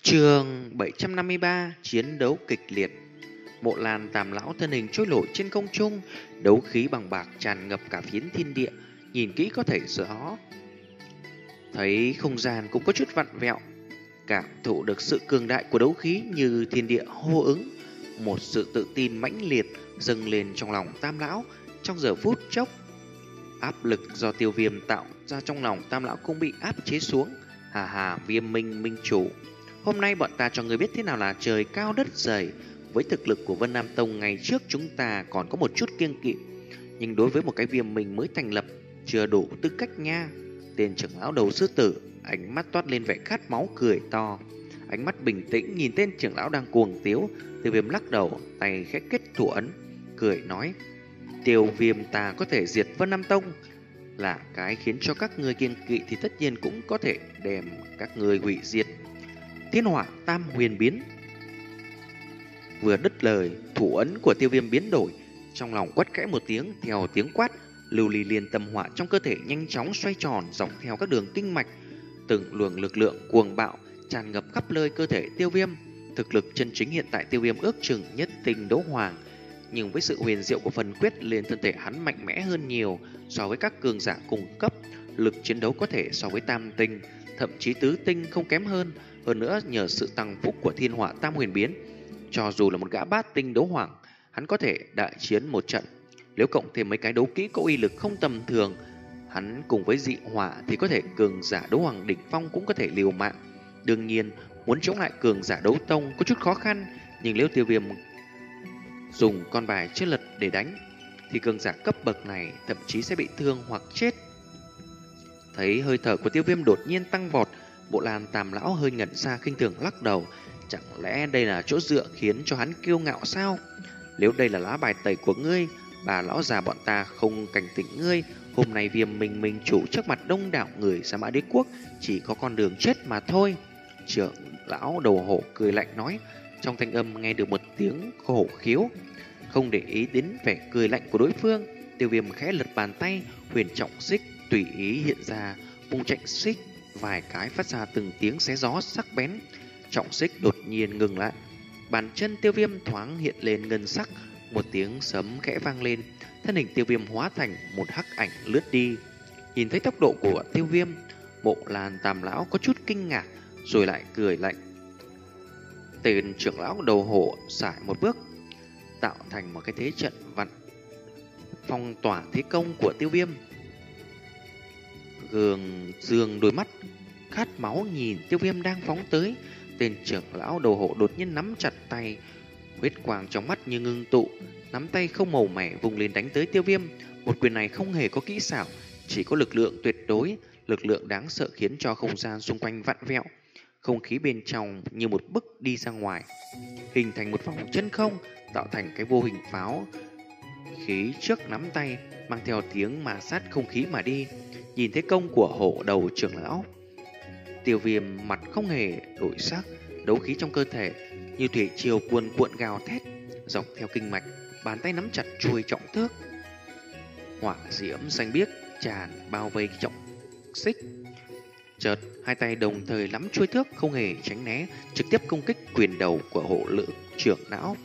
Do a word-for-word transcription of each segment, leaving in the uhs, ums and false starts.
Chương bảy trăm năm mươi ba. Chiến đấu kịch liệt. Mộ Lan Tam lão thân hình trôi nổi trên không trung, đấu khí bằng bạc tràn ngập cả phiến thiên địa, nhìn kỹ có thể rõ thấy không gian cũng có chút vặn vẹo, cảm thụ được sự cường đại của đấu khí như thiên địa hô ứng. Một sự tự tin mãnh liệt dâng lên trong lòng Tam lão. Trong giờ phút chốc, áp lực do Tiêu Viêm tạo ra trong lòng Tam lão cũng bị áp chế xuống. Hà hà, Viêm Minh minh chủ, hôm nay bọn ta cho người biết thế nào là trời cao đất dày. Với thực lực của Vân Nam Tông ngày trước chúng ta còn có một chút kiêng kỵ, nhưng đối với một cái Viêm Minh mới thành lập chưa đủ tư cách nha. Tên trưởng lão đầu sư tử ánh mắt toát lên vẻ khát máu, cười to. Ánh mắt bình tĩnh nhìn tên trưởng lão đang cuồng tiếu. Tiêu Viêm lắc đầu, tay khẽ kết thủ ấn, cười nói: Tiêu Viêm ta có thể diệt Vân Nam Tông là cái khiến cho các ngươi kiêng kỵ, thì tất nhiên cũng có thể đem các ngươi hủy diệt. Thiên hỏa tam huyền biến. Vừa đứt lời, thủ ấn của Tiêu Viêm biến đổi, trong lòng quát khẽ một tiếng. Theo tiếng quát, lưu ly liên tâm hỏa trong cơ thể nhanh chóng xoay tròn dọc theo các đường kinh mạch, từng luồng lực lượng cuồng bạo tràn ngập khắp nơi cơ thể Tiêu Viêm. Thực lực chân chính hiện tại Tiêu Viêm ước chừng nhất tinh đấu hoàng, nhưng với sự huyền diệu của phần quyết lên thân thể hắn mạnh mẽ hơn nhiều so với các cường giả cùng cấp. Lực chiến đấu có thể so với tam tinh, thậm chí tứ tinh không kém hơn. Hơn nữa nhờ sự tăng phúc của thiên hỏa tam huyền biến, cho dù là một gã bát tinh đấu hoàng, hắn có thể đại chiến một trận. Nếu cộng thêm mấy cái đấu kỹ có uy lực không tầm thường, hắn cùng với dị hỏa thì có thể cường giả đấu hoàng đỉnh phong cũng có thể liều mạng. Đương nhiên muốn chống lại cường giả đấu tông có chút khó khăn, nhưng nếu Tiêu Viêm dùng con bài chưa lật để đánh thì cường giả cấp bậc này thậm chí sẽ bị thương hoặc chết. Thấy hơi thở của Tiêu Viêm đột nhiên tăng vọt, Bộ Lan Tam lão hơi ngẩn ra, khinh thường lắc đầu. Chẳng lẽ đây là chỗ dựa khiến cho hắn kiêu ngạo sao? Nếu đây là lá bài tẩy của ngươi, bà lão già bọn ta không cảnh tỉnh ngươi, hôm nay Viêm Minh minh chủ trước mặt đông đảo người Sa Mã Đế quốc chỉ có con đường chết mà thôi. Trưởng lão đầu hổ cười lạnh nói, trong thanh âm nghe được một tiếng khổ khiếu. Không để ý đến vẻ cười lạnh của đối phương, Tiêu Viêm khẽ lật bàn tay, huyền trọng xích tùy ý hiện ra, vung chạnh xích vài cái phát ra từng tiếng xé gió sắc bén. Trọng xích đột nhiên ngừng lại, bàn chân Tiêu Viêm thoáng hiện lên ngân sắc, một tiếng sấm khẽ vang lên, thân hình Tiêu Viêm hóa thành một hắc ảnh lướt đi. Nhìn thấy tốc độ của Tiêu Viêm, Bộ Lan Tam lão có chút kinh ngạc, rồi lại cười lạnh. Tên trưởng lão đầu hổ sải một bước, tạo thành một cái thế trận vặn phong tỏa thế công của Tiêu Viêm. Gương dương đôi mắt khát máu nhìn Tiêu Viêm đang phóng tới. Tên trưởng lão đầu hộ đột nhiên nắm chặt tay, huyết quang trong mắt như ngưng tụ, nắm tay không màu mẻ vùng lên đánh tới Tiêu Viêm. Một quyền này không hề có kỹ xảo, chỉ có lực lượng tuyệt đối, lực lượng đáng sợ khiến cho không gian xung quanh vặn vẹo, không khí bên trong như một bức đi ra ngoài, hình thành một vòng chân không, tạo thành cái vô hình pháo khí trước nắm tay, mang theo tiếng mà sát không khí mà đi. Nhìn thấy công của hổ đầu trưởng lão, Tiêu Viêm mặt không hề đổi sắc, đấu khí trong cơ thể như thủy triều cuồn cuộn gào thét dọc theo kinh mạch, bàn tay nắm chặt chuôi trọng thước. Hỏa diễm xanh biếc tràn bao vây trọng xích. Chợt hai tay đồng thời nắm chuôi thước, không hề tránh né, trực tiếp công kích quyền đầu của hộ lữ trưởng lão.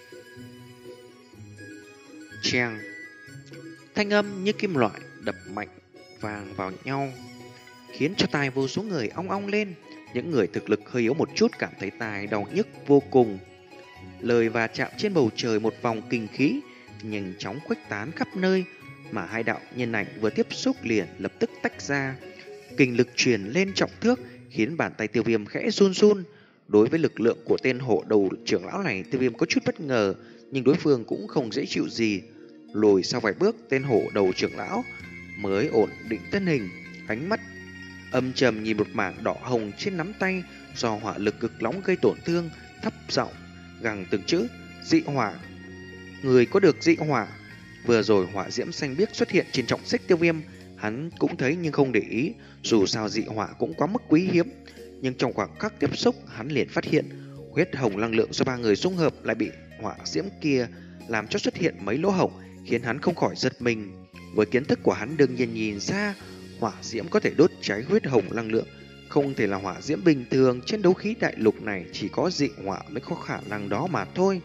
Cheng, thanh âm như kim loại đập mạnh vang vào nhau, khiến cho tai vô số người ong ong lên. Những người thực lực hơi yếu một chút cảm thấy tai đau nhức vô cùng. Lời và chạm trên bầu trời, một vòng kinh khí nhanh chóng khuếch tán khắp nơi, mà hai đạo nhân ảnh vừa tiếp xúc liền lập tức tách ra. Kinh lực truyền lên trọng thước, khiến bàn tay Tiêu Viêm khẽ run run. Đối với lực lượng của tên hộ đầu trưởng lão này, Tiêu Viêm có chút bất ngờ, nhưng đối phương cũng không dễ chịu gì. Lùi sau vài bước, tên hộ đầu trưởng lão mới ổn định thân hình, ánh mắt âm trầm nhìn một mảng đỏ hồng trên nắm tay do hỏa lực cực nóng gây tổn thương, thấp giọng gằn từng chữ: dị hỏa, người có được dị hỏa. Vừa rồi hỏa diễm xanh biếc xuất hiện trên trọng xích Tiêu Viêm, hắn cũng thấy nhưng không để ý, dù sao dị hỏa cũng quá mức quý hiếm. Nhưng trong khoảng khắc tiếp xúc, hắn liền phát hiện huyết hồng năng lượng do ba người dung hợp lại bị hỏa diễm kia làm cho xuất hiện mấy lỗ hổng, khiến hắn không khỏi giật mình. Với kiến thức của hắn đương nhiên nhìn ra hỏa diễm có thể đốt cháy huyết hồng năng lượng, không thể là hỏa diễm bình thường, trên đấu khí đại lục này chỉ có dị hỏa mới có khả năng đó mà thôi.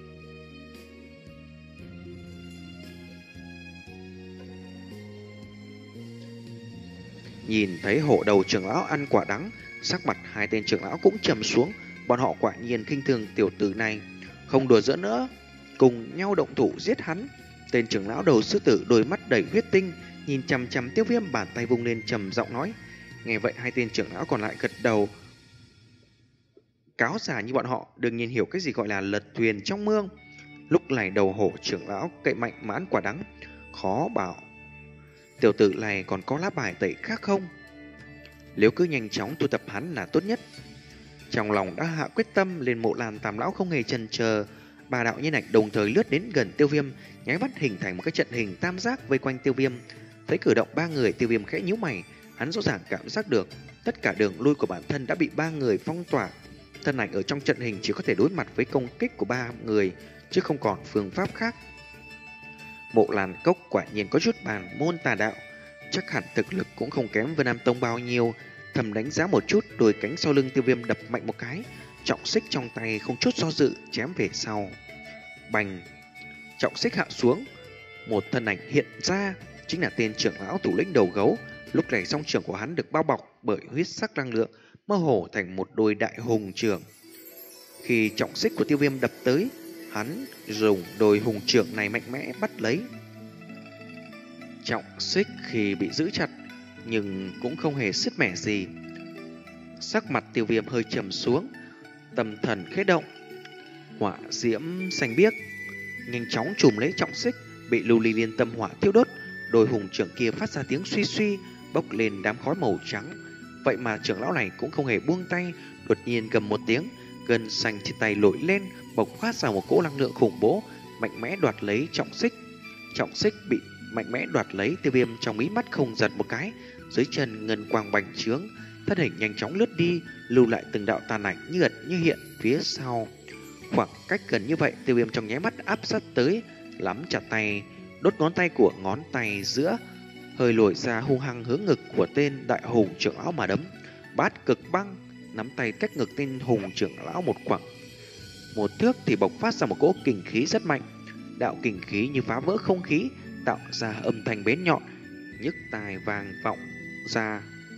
Nhìn thấy hộ đầu trưởng lão ăn quả đắng, sắc mặt hai tên trưởng lão cũng trầm xuống, bọn họ quả nhiên khinh thường tiểu tử này, không đùa giỡn nữa, cùng nhau động thủ giết hắn. Tên trưởng lão đầu sư tử đôi mắt đầy huyết tinh, nhìn chằm chằm Tiêu Viêm, bàn tay vung lên trầm giọng nói. Nghe vậy hai tên trưởng lão còn lại gật đầu. Cáo già như bọn họ đương nhiên hiểu cái gì gọi là lật thuyền trong mương. Lúc này đầu hổ trưởng lão cậy mạnh mãn quả đắng, khó bảo tiểu tử này còn có lá bài tẩy khác không. Nếu cứ nhanh chóng tu tập hắn là tốt nhất. Trong lòng đã hạ quyết tâm, lên Mộ Lan Tam lão không hề chần chờ, ba đạo nhân ảnh đồng thời lướt đến gần Tiêu Viêm, nháy mắt hình thành một cái trận hình tam giác vây quanh Tiêu Viêm. Thấy cử động ba người, Tiêu Viêm khẽ nhíu mày, hắn rõ ràng cảm giác được tất cả đường lui của bản thân đã bị ba người phong tỏa. Thân ảnh ở trong trận hình chỉ có thể đối mặt với công kích của ba người, chứ không còn phương pháp khác. Mộ Lan Cốc quả nhiên có chút bàn môn tà đạo, chắc hẳn thực lực cũng không kém Vân Nam Tông bao nhiêu. Thầm đánh giá một chút, đôi cánh sau lưng Tiêu Viêm đập mạnh một cái, trọng xích trong tay không chút do dự chém về sau. Bành! Trọng xích hạ xuống, một thân ảnh hiện ra, chính là tên trưởng lão thủ lĩnh đầu gấu. Lúc này song trưởng của hắn được bao bọc bởi huyết sắc năng lượng, mơ hồ thành một đôi đại hùng trưởng. Khi trọng xích của Tiêu Viêm đập tới, hắn dùng đôi hùng trưởng này mạnh mẽ bắt lấy. Trọng xích khi bị giữ chặt nhưng cũng không hề sứt mẻ gì. Sắc mặt Tiêu Viêm hơi trầm xuống, tâm thần khẽ động, hỏa diễm xanh biếc nhanh chóng trùm lấy trọng xích, bị lưu ly liên tâm hỏa thiêu đốt. Đôi hùng trưởng kia phát ra tiếng suy suy, bốc lên đám khói màu trắng. Vậy mà trưởng lão này cũng không hề buông tay, đột nhiên cầm một tiếng, gân xanh trên tay nổi lên, bộc phát ra một cỗ năng lượng khủng bố, mạnh mẽ đoạt lấy trọng xích. Trọng xích bị mạnh mẽ đoạt lấy, Tiêu Viêm trong mí mắt không giật một cái, dưới chân ngân quang bành trướng, thân hình nhanh chóng lướt đi, lưu lại từng đạo tàn ảnh như ẩn như hiện phía sau. Khoảng cách gần như vậy, Tiêu Viêm trong nháy mắt áp sát tới, nắm chặt tay, đốt ngón tay của ngón tay giữa, hơi lồi ra hung hăng hướng ngực của tên đại hùng trưởng lão mà đấm. Bát cực băng, nắm tay cách ngực tên hùng trưởng lão một khoảng một thước thì bộc phát ra một cỗ kình khí rất mạnh. Đạo kình khí như phá vỡ không khí, tạo ra âm thanh bén nhọn, nhức tai vang vọng ra.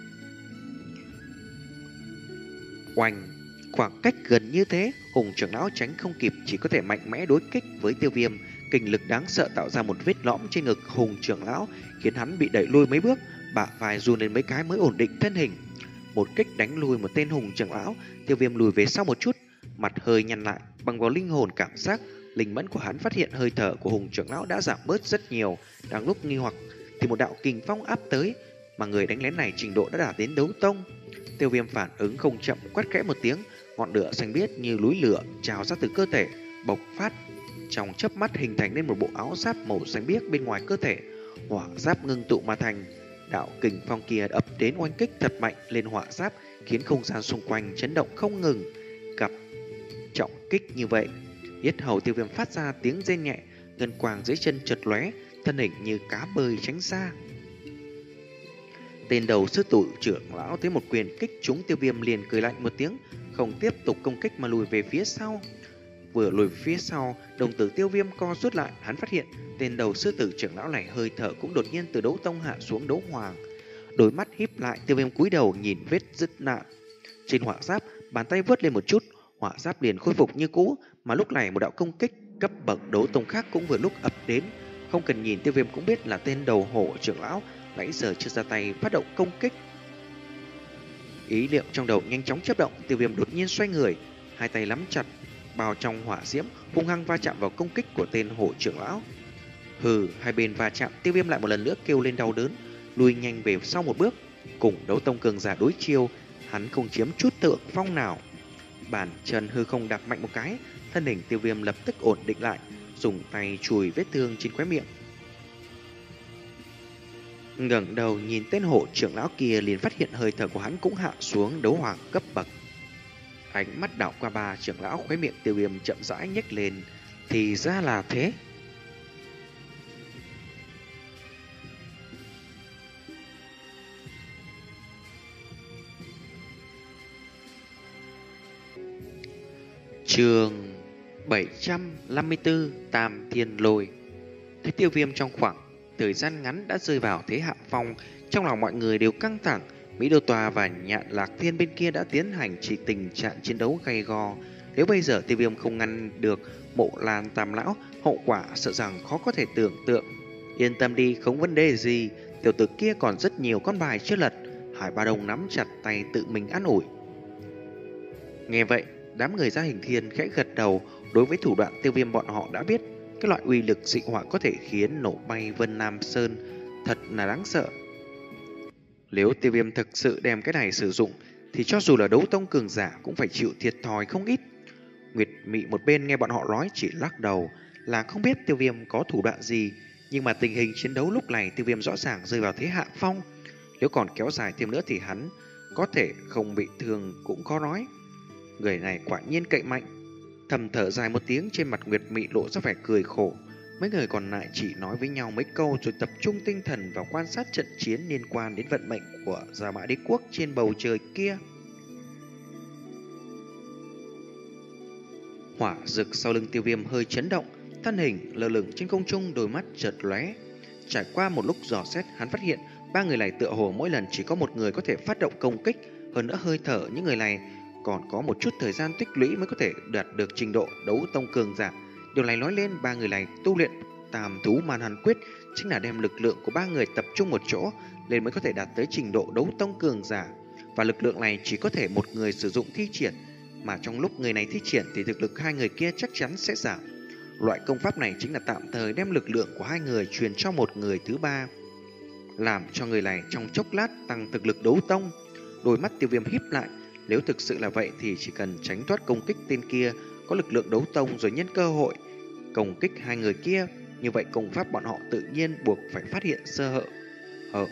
Oanh! Khoảng cách gần như thế, hùng trưởng lão tránh không kịp, chỉ có thể mạnh mẽ đối kích với Tiêu Viêm. Kình lực đáng sợ tạo ra một vết lõm trên ngực hùng trưởng lão, khiến hắn bị đẩy lui mấy bước, bả vai run lên mấy cái mới ổn định thân hình. Một kích đánh lui một tên hùng trưởng lão, Tiêu Viêm lùi về sau một chút, mặt hơi nhăn lại, bằng vào linh hồn cảm giác, linh mẫn của hắn phát hiện hơi thở của hùng trưởng lão đã giảm bớt rất nhiều. Đang lúc nghi hoặc thì một đạo kình phong áp tới, mà người đánh lén này trình độ đã đạt đến đấu tông. Tiêu Viêm phản ứng không chậm, quát khẽ một tiếng, ngọn lửa xanh biếc như núi lửa trào ra từ cơ thể, bộc phát trong chớp mắt hình thành nên một bộ áo giáp màu xanh biếc bên ngoài cơ thể. Hỏa giáp ngưng tụ mà thành, đạo kình phong kia ập đến oanh kích thật mạnh lên hỏa giáp, khiến không gian xung quanh chấn động không ngừng. Gặp trọng kích như vậy, yết hầu Tiêu Viêm phát ra tiếng rên nhẹ, ngân quang dưới chân chợt lóe, thân hình như cá bơi tránh xa. Tên đầu sư tử trưởng lão thấy một quyền kích trúng Tiêu Viêm liền cười lạnh một tiếng, không tiếp tục công kích mà lùi về phía sau. Vừa lùi về phía sau, đồng tử Tiêu Viêm co rút lại, hắn phát hiện tên đầu sư tử trưởng lão này hơi thở cũng đột nhiên từ đấu tông hạ xuống đấu hoàng. Đôi mắt híp lại, Tiêu Viêm cúi đầu nhìn vết rứt nạn trên hỏa giáp, bàn tay vớt lên một chút, hỏa giáp liền khôi phục như cũ. Mà lúc này một đạo công kích cấp bậc đấu tông khác cũng vừa lúc ập đến, không cần nhìn Tiêu Viêm cũng biết là tên đầu hổ trưởng lão nãy giờ chưa ra tay phát động công kích. Ý niệm trong đầu nhanh chóng chớp động, Tiêu Viêm đột nhiên xoay người, hai tay nắm chặt bao trong hỏa diễm, hung hăng va chạm vào công kích của tên hổ trưởng lão. Hừ, hai bên va chạm, Tiêu Viêm lại một lần nữa kêu lên đau đớn, lùi nhanh về sau một bước. Cùng đấu tông cường giả đối chiêu, hắn không chiếm chút tượng phong nào. Bàn chân hư không đạp mạnh một cái, thân hình Tiêu Viêm lập tức ổn định lại, dùng tay chùi vết thương trên khóe miệng. Ngẩng đầu nhìn tên hộ trưởng lão kia liền phát hiện hơi thở của hắn cũng hạ xuống đấu hoàng cấp bậc. Ánh mắt đảo qua ba trưởng lão, khóe miệng Tiêu Viêm chậm rãi nhếch lên, thì ra là thế. Chương bảy trăm năm mươi tư Tam Thiên Lôi. Thấy Tiêu Viêm trong khoảng thời gian ngắn đã rơi vào thế hạ phong, trong lòng mọi người đều căng thẳng. Mỹ Đô Tòa và Nhạn Lạc Thiên bên kia đã tiến hành chỉ tình trạng chiến đấu gay go. Nếu bây giờ Tiêu Viêm không ngăn được Mộ Lan Tam Lão, hậu quả sợ rằng khó có thể tưởng tượng. Yên tâm đi, không vấn đề gì, tiểu tử kia còn rất nhiều con bài chưa lật. Hải Ba Đông nắm chặt tay tự mình an ủi. Nghe vậy, đám người Gia Hình Thiên khẽ gật đầu. Đối với thủ đoạn Tiêu Viêm bọn họ đã biết, cái loại uy lực dị hỏa có thể khiến nổ bay Vân Nam Sơn thật là đáng sợ. Nếu Tiêu Viêm thực sự đem cái này sử dụng thì cho dù là đấu tông cường giả cũng phải chịu thiệt thòi không ít. Nguyệt Mị một bên nghe bọn họ nói chỉ lắc đầu, là không biết Tiêu Viêm có thủ đoạn gì. Nhưng mà tình hình chiến đấu lúc này Tiêu Viêm rõ ràng rơi vào thế hạ phong. Nếu còn kéo dài thêm nữa thì hắn có thể không bị thương cũng khó nói. Người này quả nhiên cậy mạnh. Thầm thở dài một tiếng, trên mặt Nguyệt Mị lộ ra vẻ cười khổ. Mấy người còn lại chỉ nói với nhau mấy câu rồi tập trung tinh thần vào quan sát trận chiến liên quan đến vận mệnh của Gia Mã Đế Quốc trên bầu trời kia. Hỏa rực sau lưng Tiêu Viêm hơi chấn động, thân hình lơ lửng trên không trung, đôi mắt chợt lóe. Trải qua một lúc dò xét, hắn phát hiện ba người này tựa hồ mỗi lần chỉ có một người có thể phát động công kích. Hơn nữa hơi thở những người này còn có một chút thời gian tích lũy mới có thể đạt được trình độ đấu tông cường giả. Điều này nói lên ba người này tu luyện Tam Thú Man Hàn Quyết chính là đem lực lượng của ba người tập trung một chỗ lên mới có thể đạt tới trình độ đấu tông cường giả. Và lực lượng này chỉ có thể một người sử dụng thi triển, mà trong lúc người này thi triển thì thực lực hai người kia chắc chắn sẽ giảm. Loại công pháp này chính là tạm thời đem lực lượng của hai người truyền cho một người thứ ba, làm cho người này trong chốc lát tăng thực lực đấu tông. Đôi mắt Tiêu Viêm híp lại. Nếu thực sự là vậy thì chỉ cần tránh thoát công kích tên kia có lực lượng đấu tông rồi nhân cơ hội công kích hai người kia, như vậy công pháp bọn họ tự nhiên buộc phải phát hiện sơ hở. Hở.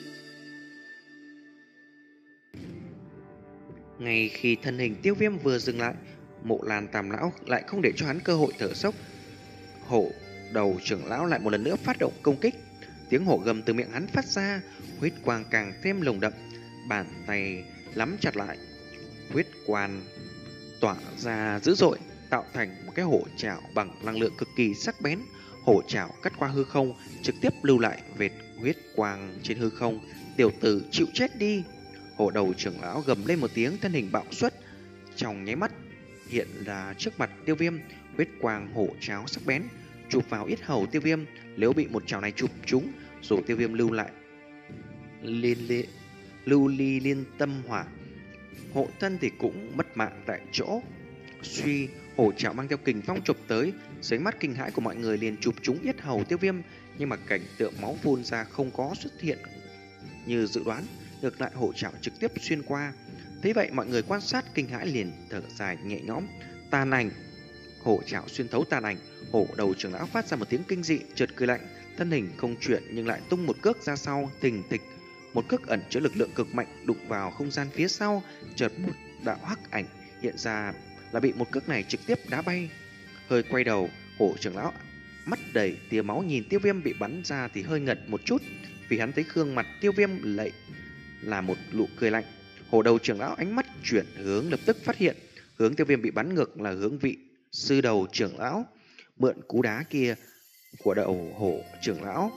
Ngay khi thân hình Tiêu Viêm vừa dừng lại, Mộ Lan Tam Lão lại không để cho hắn cơ hội thở sốc. Hổ đầu trưởng lão lại một lần nữa phát động công kích. Tiếng hổ gầm từ miệng hắn phát ra, huyết quang càng thêm lồng đậm, bàn tay nắm chặt lại, huyết quan tỏa ra dữ dội, tạo thành một cái hổ chảo bằng năng lượng cực kỳ sắc bén. Hổ chảo cắt qua hư không, trực tiếp lưu lại vệt huyết quang trên hư không. Tiểu tử chịu chết đi! Hổ đầu trưởng lão gầm lên một tiếng, thân hình bạo xuất, trong nháy mắt hiện ra trước mặt Tiêu Viêm. Huyết quang hổ chảo sắc bén chụp vào yết hầu Tiêu Viêm. Nếu bị một chảo này chụp trúng, dù Tiêu Viêm lưu lại liên lệ lưu ly liên tâm hỏa, hộ thân thì cũng mất mạng tại chỗ. Suy, hổ chảo mang theo kình phong chụp tới, dưới mắt kinh hãi của mọi người liền chụp trúng yết hầu Tiêu Viêm, nhưng mà cảnh tượng máu phun ra không có xuất hiện như dự đoán, ngược lại hổ chảo trực tiếp xuyên qua. Thế vậy mọi người quan sát kinh hãi liền thở dài nhẹ nhõm. Tàn ảnh, hổ chảo xuyên thấu tàn ảnh. Hổ đầu trưởng lão phát ra một tiếng kinh dị, chợt cười lạnh, thân hình không chuyển nhưng lại tung một cước ra sau, thình thịch. Một cước ẩn chứa lực lượng cực mạnh đụng vào không gian phía sau, chợt một đạo hắc ảnh hiện ra là bị một cước này trực tiếp đá bay. Hơi quay đầu, hổ trưởng lão mắt đầy tia máu nhìn Tiêu Viêm bị bắn ra thì hơi ngật một chút, vì hắn thấy gương mặt Tiêu Viêm lệ là một nụ cười lạnh. Hổ đầu trưởng lão ánh mắt chuyển hướng, lập tức phát hiện hướng Tiêu Viêm bị bắn ngược là hướng vị sư đầu trưởng lão. Mượn cú đá kia của đầu hổ trưởng lão,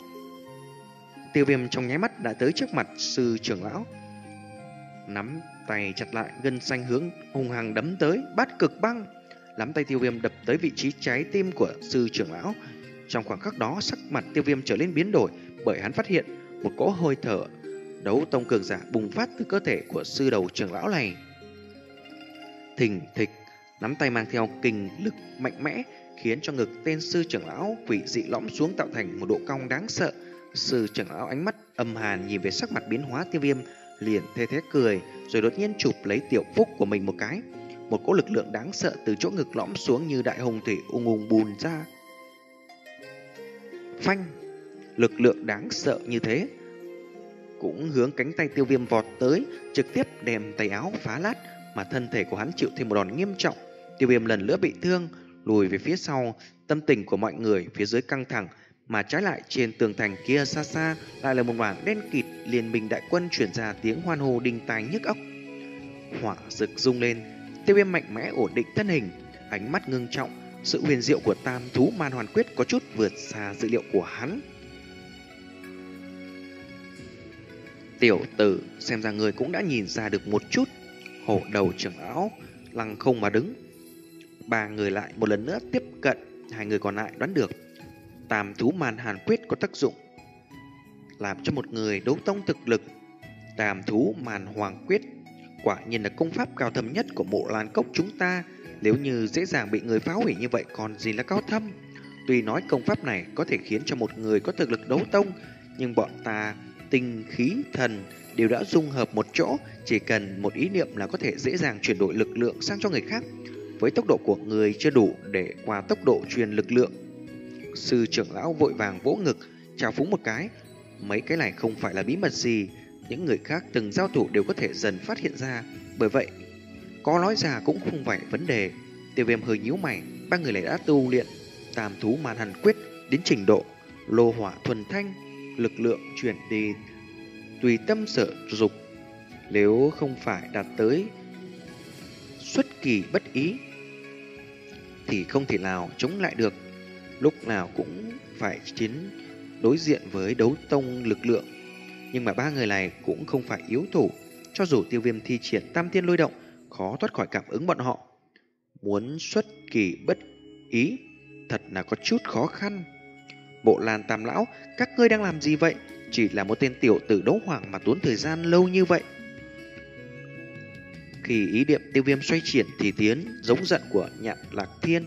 Tiêu Viêm trong nháy mắt đã tới trước mặt sư trưởng lão, nắm tay chặt lại, gân xanh hướng hung hăng đấm tới. Bát cực băng, nắm tay Tiêu Viêm đập tới vị trí trái tim của sư trưởng lão. Trong khoảng khắc đó, sắc mặt Tiêu Viêm trở lên biến đổi, bởi hắn phát hiện một cỗ hơi thở đấu tông cường giả bùng phát từ cơ thể của sư đầu trưởng lão này. Thình thịch, nắm tay mang theo kình lực mạnh mẽ, khiến cho ngực tên sư trưởng lão quỷ dị lõm xuống, tạo thành một độ cong đáng sợ. Sư trưởng lão ánh mắt âm hàn nhìn về sắc mặt biến hóa Tiêu Viêm, liền thê thé cười, rồi đột nhiên chụp lấy tiểu phúc của mình một cái. Một cỗ lực lượng đáng sợ từ chỗ ngực lõm xuống như đại hồng thủy ung ung bùn ra. Phanh! Lực lượng đáng sợ như thế cũng hướng cánh tay Tiêu Viêm vọt tới, trực tiếp đem tay áo phá lát, mà thân thể của hắn chịu thêm một đòn nghiêm trọng. Tiêu Viêm lần nữa bị thương, lùi về phía sau. Tâm tình của mọi người phía dưới căng thẳng, mà trái lại trên tường thành kia xa xa lại là một mảng đen kịt. Liên minh đại quân chuyển ra tiếng hoan hô đinh tai nhức óc. Hỏa rực rung lên, Tiêu Viêm mạnh mẽ ổn định thân hình, ánh mắt ngưng trọng. Sự huyền diệu của tam thú man hoàn quyết có chút vượt xa dự liệu của hắn. Tiểu tử, xem ra người cũng đã nhìn ra được một chút. Hổ đầu trưởng lão lăng không mà đứng. Ba người lại một lần nữa tiếp cận. Hai người còn lại đoán được tam thú man hàn quyết có tác dụng làm cho một người đấu tông thực lực. Tam thú man hoàng quyết quả nhiên là công pháp cao thâm nhất của Mộ Lan Cốc chúng ta. Nếu như dễ dàng bị người phá hủy như vậy còn gì là cao thâm. Tuy nói công pháp này có thể khiến cho một người có thực lực đấu tông, nhưng bọn ta tinh khí thần đều đã dung hợp một chỗ, chỉ cần một ý niệm là có thể dễ dàng chuyển đổi lực lượng sang cho người khác. Với tốc độ của người chưa đủ để qua tốc độ truyền lực lượng. Sư trưởng lão vội vàng vỗ ngực, chào phúng một cái. Mấy cái này không phải là bí mật gì, những người khác từng giao thủ đều có thể dần phát hiện ra. Bởi vậy, có nói ra cũng không phải vấn đề. Tiêu Viêm hơi nhíu mày, ba người này đã tu luyện tam thú man hàn quyết đến trình độ lô hỏa thuần thanh, lực lượng chuyển đi tùy tâm sở dục. Nếu không phải đạt tới xuất kỳ bất ý thì không thể nào chống lại được. Lúc nào cũng phải chiến đối diện với đấu tông lực lượng. Nhưng mà ba người này cũng không phải yếu thủ. Cho dù Tiêu Viêm thi triển tam thiên lôi động, khó thoát khỏi cảm ứng bọn họ. Muốn xuất kỳ bất ý thật là có chút khó khăn. Bộ Lan Tam lão, các ngươi đang làm gì vậy? Chỉ là một tên tiểu tử đấu hoàng mà tốn thời gian lâu như vậy. Khi ý niệm Tiêu Viêm xoay chuyển thì tiến giống giận của Nhạn Lạc Thiên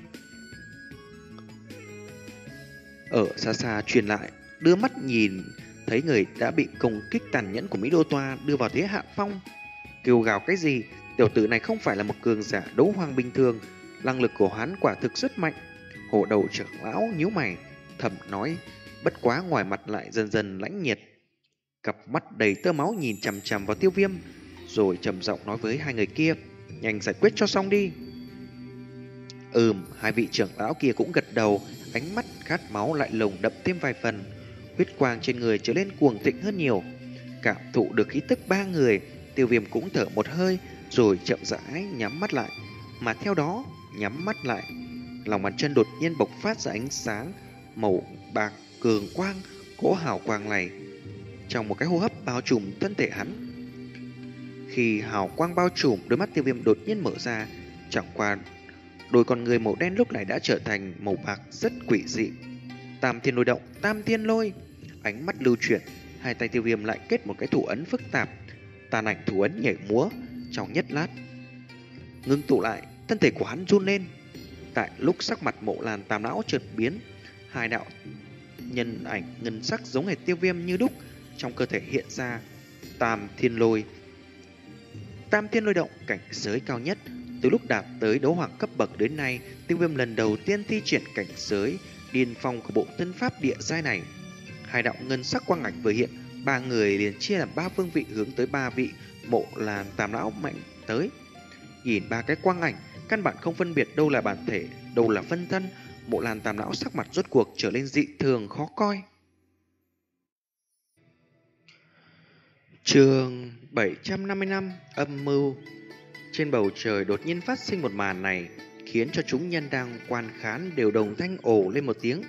ở xa xa truyền lại. Đưa mắt nhìn thấy người đã bị công kích tàn nhẫn của Mỹ Đô Toa đưa vào thế hạ phong. Kêu gào cái gì? Tiểu tử này không phải là một cường giả đấu hoàng bình thường. Năng lực của hắn quả thực rất mạnh. Hổ đầu trưởng lão nhíu mày thầm nói, bất quá ngoài mặt lại dần dần lãnh nhiệt. Cặp mắt đầy tơ máu nhìn chằm chằm vào Tiêu Viêm, rồi trầm giọng nói với hai người kia, nhanh giải quyết cho xong đi. Ừm, hai vị trưởng lão kia cũng gật đầu, ánh mắt khát máu lại lồng đậm thêm vài phần. Huyết quang trên người trở lên cuồng thịnh hơn nhiều. Cảm thụ được khí tức ba người, Tiêu Viêm cũng thở một hơi, rồi chậm rãi nhắm mắt lại. Mà theo đó, nhắm mắt lại, lòng bàn chân đột nhiên bộc phát ra ánh sáng màu bạc cường quang. Cỗ hào quang này trong một cái hô hấp bao trùm thân thể hắn. Khi hào quang bao trùm, đôi mắt Tiêu Viêm đột nhiên mở ra. Chẳng qua đôi con người màu đen lúc này đã trở thành màu bạc rất quỷ dị. Tam thiên lôi động, tam thiên lôi. Ánh mắt lưu chuyển, hai tay Tiêu Viêm lại kết một cái thủ ấn phức tạp. Tàn ảnh thủ ấn nhảy múa trong nhất lát ngưng tụ lại, thân thể của hắn run lên. Tại lúc sắc mặt Mộ Lan Tam lão chợt biến, hai đạo nhân ảnh ngân sắc giống hệt Tiêu Viêm như đúc trong cơ thể hiện ra. Tam thiên lôi. Tam thiên lôi động, cảnh giới cao nhất. Từ lúc đạt tới đấu hoàng cấp bậc đến nay, Tiêu Viêm lần đầu tiên thi triển cảnh giới điên phong của bộ tân pháp địa giai này. Hai đạo ngân sắc quang ảnh vừa hiện, ba người liền chia làm ba phương vị hướng tới ba vị Mộ Lan Tam lão mạnh tới. Nhìn ba cái quang ảnh, căn bản không phân biệt đâu là bản thể, đâu là phân thân. Mộ Lan Tam lão sắc mặt rốt cuộc trở lên dị thường khó coi. Chương bảy trăm năm mươi lăm, âm mưu. Trên bầu trời đột nhiên phát sinh một màn này, khiến cho chúng nhân đang quan khán đều đồng thanh ồ lên một tiếng.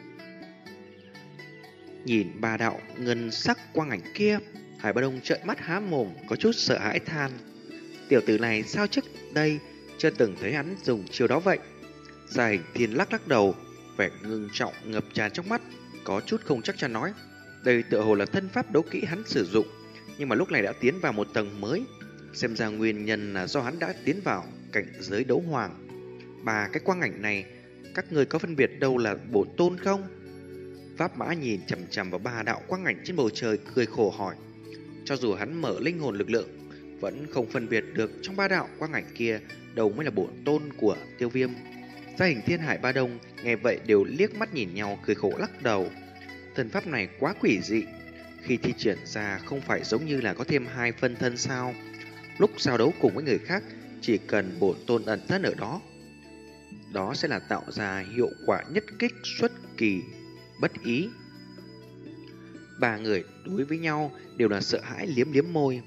Nhìn ba đạo ngân sắc quang ảnh kia, Hải Ba Đông trợn mắt há mồm, có chút sợ hãi than. Tiểu tử này sao trước đây chưa từng thấy hắn dùng chiêu đó vậy? Gia Hình Thiên lắc lắc đầu, vẻ ngưng trọng ngập tràn trong mắt, có chút không chắc chắn nói. Đây tựa hồ là thân pháp đấu kỹ hắn sử dụng, nhưng mà lúc này đã tiến vào một tầng mới. Xem ra nguyên nhân là do hắn đã tiến vào cảnh giới đấu hoàng. Ba cái quang ảnh này, các người có phân biệt đâu là bổn tôn không? Pháp Mã nhìn chằm chằm vào ba đạo quang ảnh trên bầu trời, cười khổ hỏi. Cho dù hắn mở linh hồn lực lượng, vẫn không phân biệt được trong ba đạo quang ảnh kia đâu mới là bổn tôn của Tiêu Viêm. Gia Hình Thiên, Hải Ba Đông nghe vậy đều liếc mắt nhìn nhau, cười khổ lắc đầu. Thần pháp này quá quỷ dị, khi thi triển ra không phải giống như là có thêm hai phân thân sao? Lúc giao đấu cùng với người khác, chỉ cần bổn tôn ẩn thân ở đó, đó sẽ là tạo ra hiệu quả nhất kích xuất kỳ bất ý. Ba người đối với nhau đều là sợ hãi liếm liếm môi.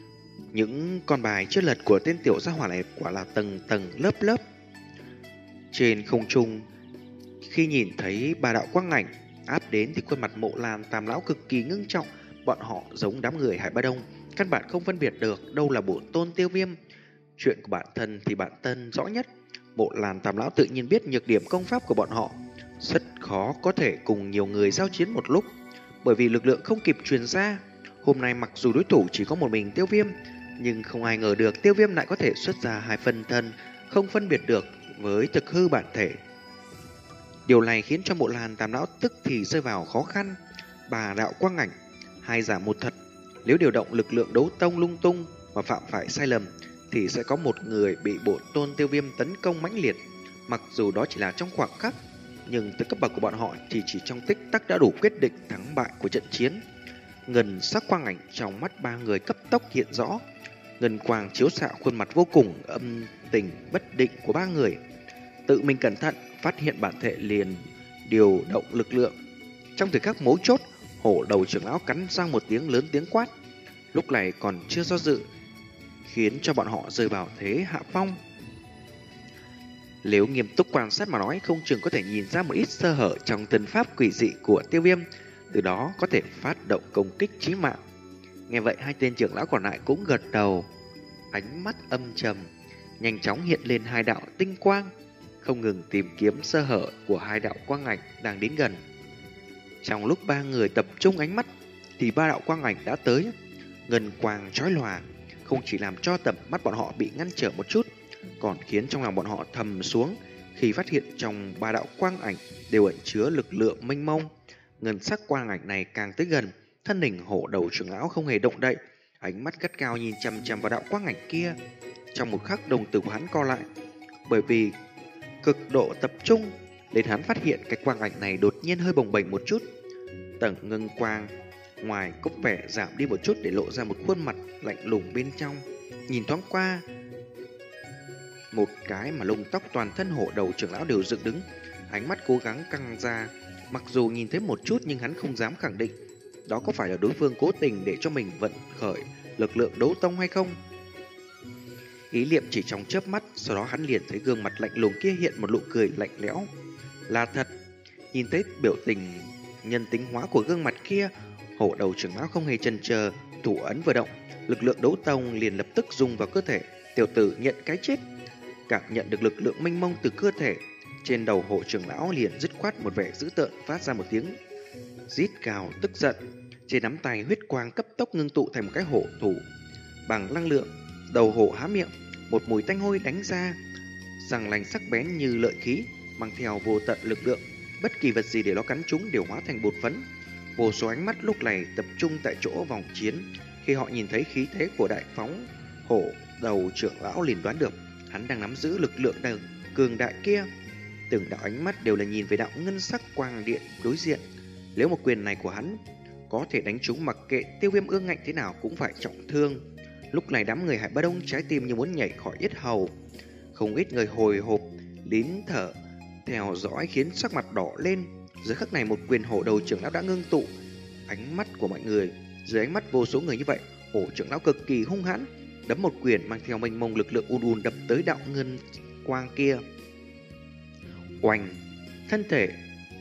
Những con bài chưa lật của tên tiểu gia hỏa này quả là tầng tầng lớp lớp. Trên không trung, khi nhìn thấy ba đạo quang ảnh áp đến thì khuôn mặt Mộ Lan Tam lão cực kỳ ngưng trọng. Bọn họ giống đám người Hải Ba Đông, căn bản không phân biệt được đâu là bổn tôn Tiêu Viêm. Chuyện của bản thân thì bản thân rõ nhất. Mộ Lan Tam lão tự nhiên biết nhược điểm công pháp của bọn họ, rất khó có thể cùng nhiều người giao chiến một lúc, bởi vì lực lượng không kịp truyền ra. Hôm nay mặc dù đối thủ chỉ có một mình Tiêu Viêm, nhưng không ai ngờ được Tiêu Viêm lại có thể xuất ra hai phân thân, không phân biệt được với thực hư bản thể. Điều này khiến cho Mộ Lan Tam lão tức thì rơi vào khó khăn. Bà đạo quang ảnh, hai giả một thật, nếu điều động lực lượng đấu tông lung tung mà phạm phải sai lầm thì sẽ có một người bị bổn tôn Tiêu Viêm tấn công mãnh liệt. Mặc dù đó chỉ là trong khoảng khắc, nhưng tới cấp bậc của bọn họ thì chỉ trong tích tắc đã đủ quyết định thắng bại của trận chiến. Ngân sắc quang ảnh trong mắt ba người cấp tốc hiện rõ. Ngân quang chiếu xạ khuôn mặt vô cùng âm tình bất định của ba người. Tự mình cẩn thận, phát hiện bản thể liền điều động lực lượng. Trong thời khắc mấu chốt, hổ đầu trưởng lão cắn răng một tiếng lớn tiếng quát. Lúc này còn chưa do dự, khiến cho bọn họ rơi vào thế hạ phong. Nếu nghiêm túc quan sát mà nói, không chừng có thể nhìn ra một ít sơ hở trong thân pháp quỷ dị của Tiêu Viêm, từ đó có thể phát động công kích chí mạng. Nghe vậy, hai tên trưởng lão còn lại cũng gật đầu, ánh mắt âm trầm, nhanh chóng hiện lên hai đạo tinh quang, không ngừng tìm kiếm sơ hở của hai đạo quang ảnh đang đến gần. Trong lúc ba người tập trung ánh mắt thì ba đạo quang ảnh đã tới. Ngân quang chói lòa không chỉ làm cho tầm mắt bọn họ bị ngăn trở một chút, còn khiến trong lòng bọn họ thầm xuống khi phát hiện trong ba đạo quang ảnh đều ẩn chứa lực lượng mênh mông. Ngân sắc quang ảnh này càng tới gần, thân hình hổ đầu trưởng lão không hề động đậy, ánh mắt gắt gao nhìn chằm chằm vào đạo quang ảnh kia. Trong một khắc, đồng tử của hắn co lại, bởi vì cực độ tập trung đến hắn phát hiện cái quang ảnh này đột nhiên hơi bồng bềnh một chút. Tầng ngân quang ngoài cốc vẻ giảm đi một chút để lộ ra một khuôn mặt lạnh lùng bên trong. Nhìn thoáng qua một cái mà lông tóc toàn thân hổ đầu trưởng lão đều dựng đứng, ánh mắt cố gắng căng ra. Mặc dù nhìn thấy một chút nhưng hắn không dám khẳng định đó có phải là đối phương cố tình để cho mình vận khởi lực lượng đấu tông hay không. Ý niệm chỉ trong chớp mắt, sau đó hắn liền thấy gương mặt lạnh lùng kia hiện một nụ cười lạnh lẽo. Là thật. Nhìn thấy biểu tình nhân tính hóa của gương mặt kia, hổ đầu trưởng lão không hề chần chờ, thủ ấn vừa động, lực lượng đấu tông liền lập tức dung vào cơ thể. Tiểu tử nhận cái chết. Cảm nhận được lực lượng mênh mông từ cơ thể, trên đầu hổ trưởng lão liền dứt khoát một vẻ dữ tợn, phát ra một tiếng rít gào tức giận. Trên nắm tay huyết quang cấp tốc ngưng tụ thành một cái hổ thủ bằng năng lượng. Đầu hổ há miệng, một mùi tanh hôi đánh ra, răng lành sắc bén như lợi khí, mang theo vô tận lực lượng. Bất kỳ vật gì để nó cắn trúng đều hóa thành bột phấn. Vô số ánh mắt lúc này tập trung tại chỗ vòng chiến. Khi họ nhìn thấy khí thế của đại phóng hổ đầu trưởng lão liền đoán được hắn đang nắm giữ lực lượng đầy cường đại kia. Từng đạo ánh mắt đều là nhìn về đạo ngân sắc quang điện đối diện. Nếu một quyền này của hắn có thể đánh trúng, mặc kệ Tiêu Viêm ương ngạnh thế nào cũng phải trọng thương. Lúc này đám người Hải Ba Đông trái tim như muốn nhảy khỏi yết hầu. Không ít người hồi hộp nín thở theo dõi, khiến sắc mặt đỏ lên. Giờ khắc này một quyền hổ đầu trưởng lão đã ngưng tụ ánh mắt của mọi người. Dưới ánh mắt vô số người như vậy, hổ trưởng lão cực kỳ hung hãn, đấm một quyền mang theo mênh mông lực lượng ùn ùn đập tới đạo ngân quang kia. Oanh, thân thể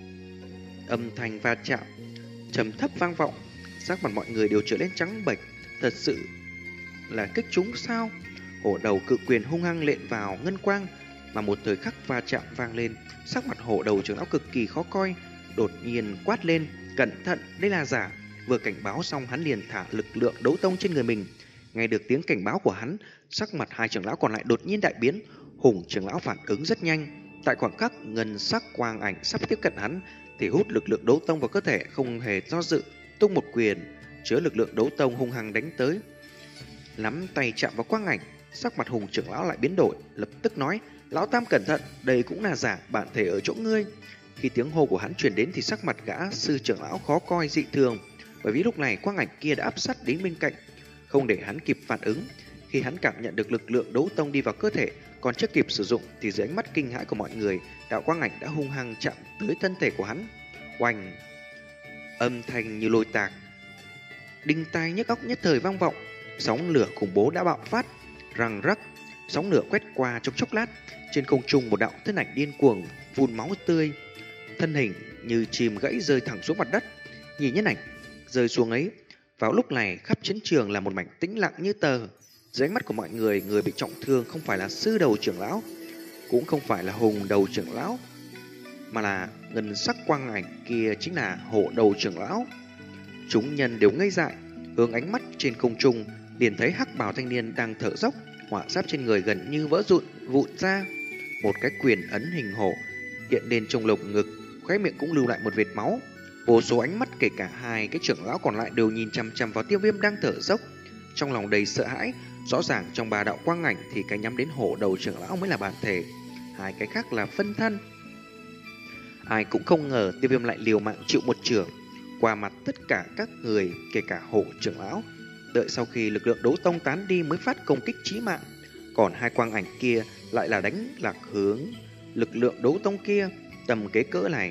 âm thanh va chạm trầm thấp vang vọng, sắc mặt mọi người đều trở nên trắng bệch. Thật sự là kích chúng sao? Hổ đầu cự quyền hung hăng lện vào ngân quang, mà một thời khắc va chạm vang lên, sắc mặt hổ đầu trưởng lão cực kỳ khó coi, đột nhiên quát lên, cẩn thận, đây là giả. Vừa cảnh báo xong, hắn liền thả lực lượng đấu tông trên người mình. Nghe được tiếng cảnh báo của hắn, sắc mặt hai trưởng lão còn lại đột nhiên đại biến. Hùng trưởng lão phản ứng rất nhanh, tại khoảng khắc ngân sắc quang ảnh sắp tiếp cận hắn thì hút lực lượng đấu tông vào cơ thể, không hề do dự, tung một quyền chứa lực lượng đấu tông hung hăng đánh tới. Nắm tay chạm vào quang ảnh, sắc mặt Hùng trưởng lão lại biến đổi, lập tức nói: "Lão Tam cẩn thận, đây cũng là giả, bản thể ở chỗ ngươi." Khi tiếng hô của hắn truyền đến thì sắc mặt gã sư trưởng lão khó coi dị thường, bởi vì lúc này quang ảnh kia đã áp sát đến bên cạnh, không để hắn kịp phản ứng. Khi hắn cảm nhận được lực lượng đấu tông đi vào cơ thể, còn chưa kịp sử dụng thì dưới ánh mắt kinh hãi của mọi người, đạo quang ảnh đã hung hăng chạm tới thân thể của hắn. Oanh! Âm thanh như lôi tạc, đinh tai nhức óc nhất thời vang vọng, sóng lửa khủng bố đã bạo phát, răng rắc. Sóng lửa quét qua trong chốc lát, trên không trung một đạo thân ảnh điên cuồng phun máu tươi, thân hình như chim gãy rơi thẳng xuống mặt đất. Nhìn nhân ảnh rơi xuống ấy, vào lúc này khắp chiến trường là một mảnh tĩnh lặng như tờ. Dưới ánh mắt của mọi người, người bị trọng thương không phải là sư đầu trưởng lão, cũng không phải là hùng đầu trưởng lão, mà là ngân sắc quang ảnh kia chính là hổ đầu trưởng lão. Chúng nhân đều ngây dại, hướng ánh mắt trên không trung, liền thấy hắc bào thanh niên đang thở dốc, hỏa giáp trên người gần như vỡ rụn vụn ra. Một cái quyền ấn hình hổ hiện lên trong lồng ngực, khóe miệng cũng lưu lại một vệt máu. Vô số ánh mắt kể cả hai cái trưởng lão còn lại đều nhìn chằm chằm vào Tiêu Viêm đang thở dốc, trong lòng đầy sợ hãi. Rõ ràng trong ba đạo quang ảnh thì cái nhắm đến hổ đầu trưởng lão mới là bản thể, hai cái khác là phân thân. Ai cũng không ngờ Tiêu Viêm lại liều mạng chịu một chưởng qua mặt tất cả các người, kể cả hổ trưởng lão. Đợi sau khi lực lượng đấu tông tán đi mới phát công kích chí mạng. Còn hai quang ảnh kia lại là đánh lạc hướng lực lượng đấu tông kia. Tầm kế cỡ này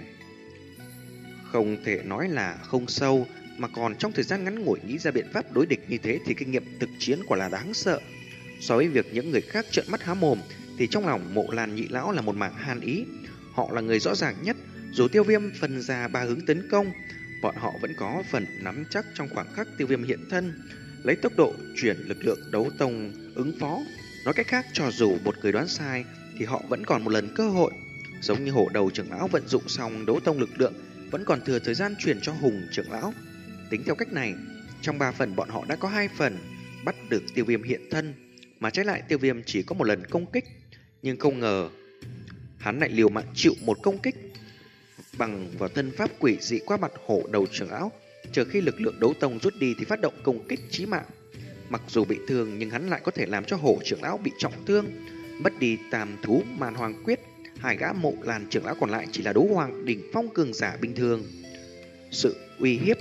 không thể nói là không sâu, mà còn trong thời gian ngắn ngủi nghĩ ra biện pháp đối địch như thế thì kinh nghiệm thực chiến quả là đáng sợ. So với việc những người khác trợn mắt há mồm thì trong lòng Mộ Lan nhị lão là một mảng han ý. Họ là người rõ ràng nhất, dù Tiêu Viêm phân ra ba hướng tấn công, bọn họ vẫn có phần nắm chắc trong khoảng khắc Tiêu Viêm hiện thân, lấy tốc độ chuyển lực lượng đấu tông ứng phó. Nói cách khác, cho dù một người đoán sai thì họ vẫn còn một lần cơ hội. Giống như hổ đầu trưởng lão vận dụng xong đấu tông lực lượng, vẫn còn thừa thời gian chuyển cho hùng trưởng lão. Tính theo cách này, trong ba phần bọn họ đã có hai phần bắt được Tiêu Viêm hiện thân, mà trái lại Tiêu Viêm chỉ có một lần công kích. Nhưng không ngờ hắn lại liều mạng chịu một công kích bằng vào thân pháp quỷ dị qua mặt hổ đầu trưởng lão. Chờ khi lực lượng đấu tông rút đi thì phát động công kích chí mạng. Mặc dù bị thương nhưng hắn lại có thể làm cho hổ trưởng lão bị trọng thương, mất đi tam thú màn hoàng quyết. Hai gã Mộ Lan trưởng lão còn lại chỉ là đấu hoàng đỉnh phong cường giả bình thường. Sự uy hiếp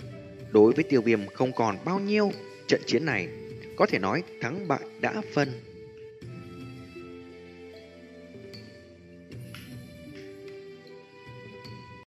đối với Tiêu Viêm không còn bao nhiêu. Trận chiến này có thể nói thắng bại đã phân.